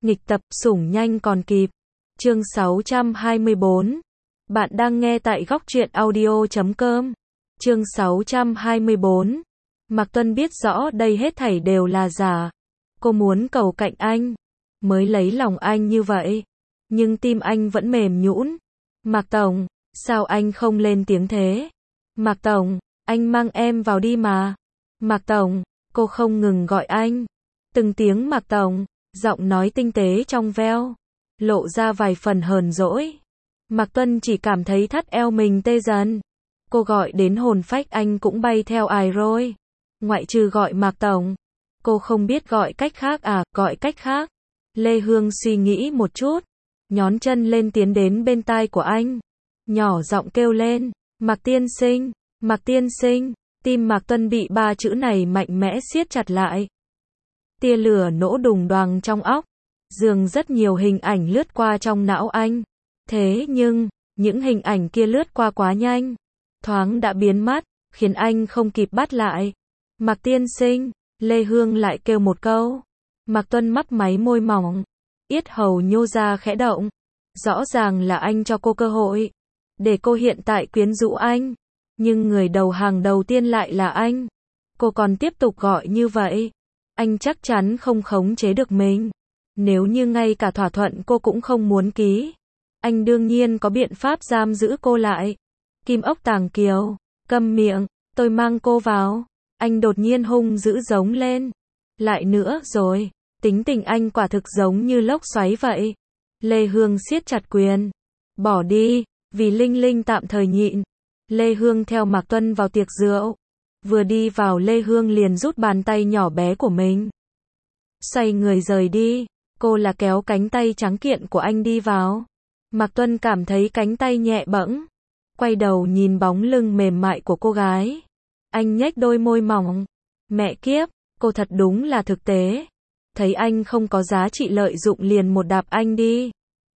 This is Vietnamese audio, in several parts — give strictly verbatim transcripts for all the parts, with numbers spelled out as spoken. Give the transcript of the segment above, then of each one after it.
Nghịch tập, sủng nhanh còn kịp. Chương sáu trăm hai mươi bốn. Bạn đang nghe tại góc truyện audio chấm com. Chương sáu trăm hai mươi bốn. Mạc Tuân biết rõ đây hết thảy đều là giả. Cô muốn cầu cạnh anh, mới lấy lòng anh như vậy. Nhưng tim anh vẫn mềm nhũn. Mạc Tổng, sao anh không lên tiếng thế? Mạc Tổng, anh mang em vào đi mà. Mạc Tổng, cô không ngừng gọi anh. Từng tiếng Mạc Tổng, giọng nói tinh tế trong veo, lộ ra vài phần hờn dỗi. Mạc Tuân chỉ cảm thấy thắt eo mình tê dần. Cô gọi đến hồn phách anh cũng bay theo ai rồi. Ngoại trừ gọi Mạc Tổng, cô không biết gọi cách khác à, gọi cách khác. Lê Hương suy nghĩ một chút, nhón chân lên tiến đến bên tai của anh, nhỏ giọng kêu lên, Mạc Tiên Sinh, Mạc Tiên Sinh. Tim Mạc Tuân bị ba chữ này mạnh mẽ siết chặt lại. Tia lửa nổ đùng đoàng trong óc, dường rất nhiều hình ảnh lướt qua trong não anh. Thế nhưng, những hình ảnh kia lướt qua quá nhanh, thoáng đã biến mất, khiến anh không kịp bắt lại. Mạc Tiên Sinh, Lê Hương lại kêu một câu. Mạc Tuân mấp máy môi mỏng, yết hầu nhô ra khẽ động. Rõ ràng là anh cho cô cơ hội, để cô hiện tại quyến rũ anh. Nhưng người đầu hàng đầu tiên lại là anh. Cô còn tiếp tục gọi như vậy, anh chắc chắn không khống chế được mình. Nếu như ngay cả thỏa thuận cô cũng không muốn ký, anh đương nhiên có biện pháp giam giữ cô lại. Kim ốc Tàng Kiều, câm miệng, tôi mang cô vào. Anh đột nhiên hung dữ giống lên. Lại nữa rồi, tính tình anh quả thực giống như lốc xoáy vậy. Lê Hương siết chặt quyền. Bỏ đi, vì Linh Linh tạm thời nhịn. Lê Hương theo Mạc Tuân vào tiệc rượu. Vừa đi vào Lê Hương liền rút bàn tay nhỏ bé của mình, xoay người rời đi. Cô là kéo cánh tay trắng kiện của anh đi vào. Mạc Tuân cảm thấy cánh tay nhẹ bẫng, quay đầu nhìn bóng lưng mềm mại của cô gái. Anh nhếch đôi môi mỏng. Mẹ kiếp, cô thật đúng là thực tế. Thấy anh không có giá trị lợi dụng liền một đạp anh đi.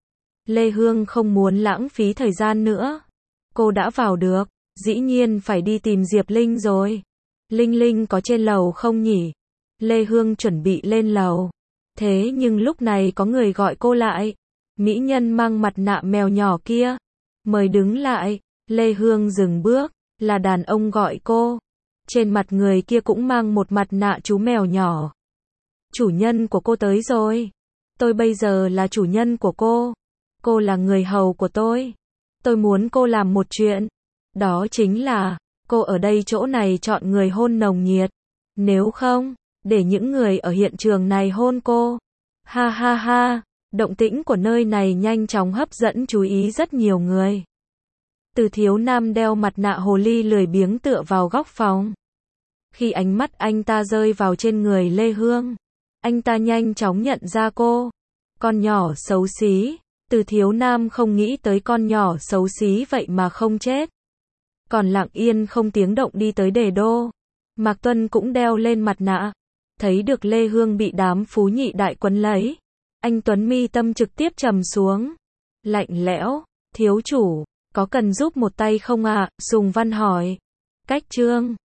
Lê Hương không muốn lãng phí thời gian nữa. Cô đã vào được, dĩ nhiên phải đi tìm Diệp Linh rồi. Linh Linh có trên lầu không nhỉ? Lê Hương chuẩn bị lên lầu. Thế nhưng lúc này có người gọi cô lại. Mỹ nhân mang mặt nạ mèo nhỏ kia. Mời đứng lại. Lê Hương dừng bước, là đàn ông gọi cô. Trên mặt người kia cũng mang một mặt nạ chú mèo nhỏ. Chủ nhân của cô tới rồi. Tôi bây giờ là chủ nhân của cô. Cô là người hầu của tôi. Tôi muốn cô làm một chuyện. Đó chính là, cô ở đây chỗ này chọn người hôn nồng nhiệt. Nếu không, để những người ở hiện trường này hôn cô. Ha ha ha, động tĩnh của nơi này nhanh chóng hấp dẫn chú ý rất nhiều người. Từ thiếu nam đeo mặt nạ hồ ly lười biếng tựa vào góc phòng. Khi ánh mắt anh ta rơi vào trên người Lê Hương, anh ta nhanh chóng nhận ra cô. Con nhỏ xấu xí. Từ thiếu nam không nghĩ tới con nhỏ xấu xí vậy mà không chết. Còn lặng yên không tiếng động đi tới đề đô. Mạc Tuân cũng đeo lên mặt nạ. Thấy được Lê Hương bị đám phú nhị đại quấn lấy. Anh Tuấn mi tâm trực tiếp trầm xuống. Lạnh lẽo, thiếu chủ, có cần giúp một tay không ạ? À? Sùng Văn hỏi. Cách trương.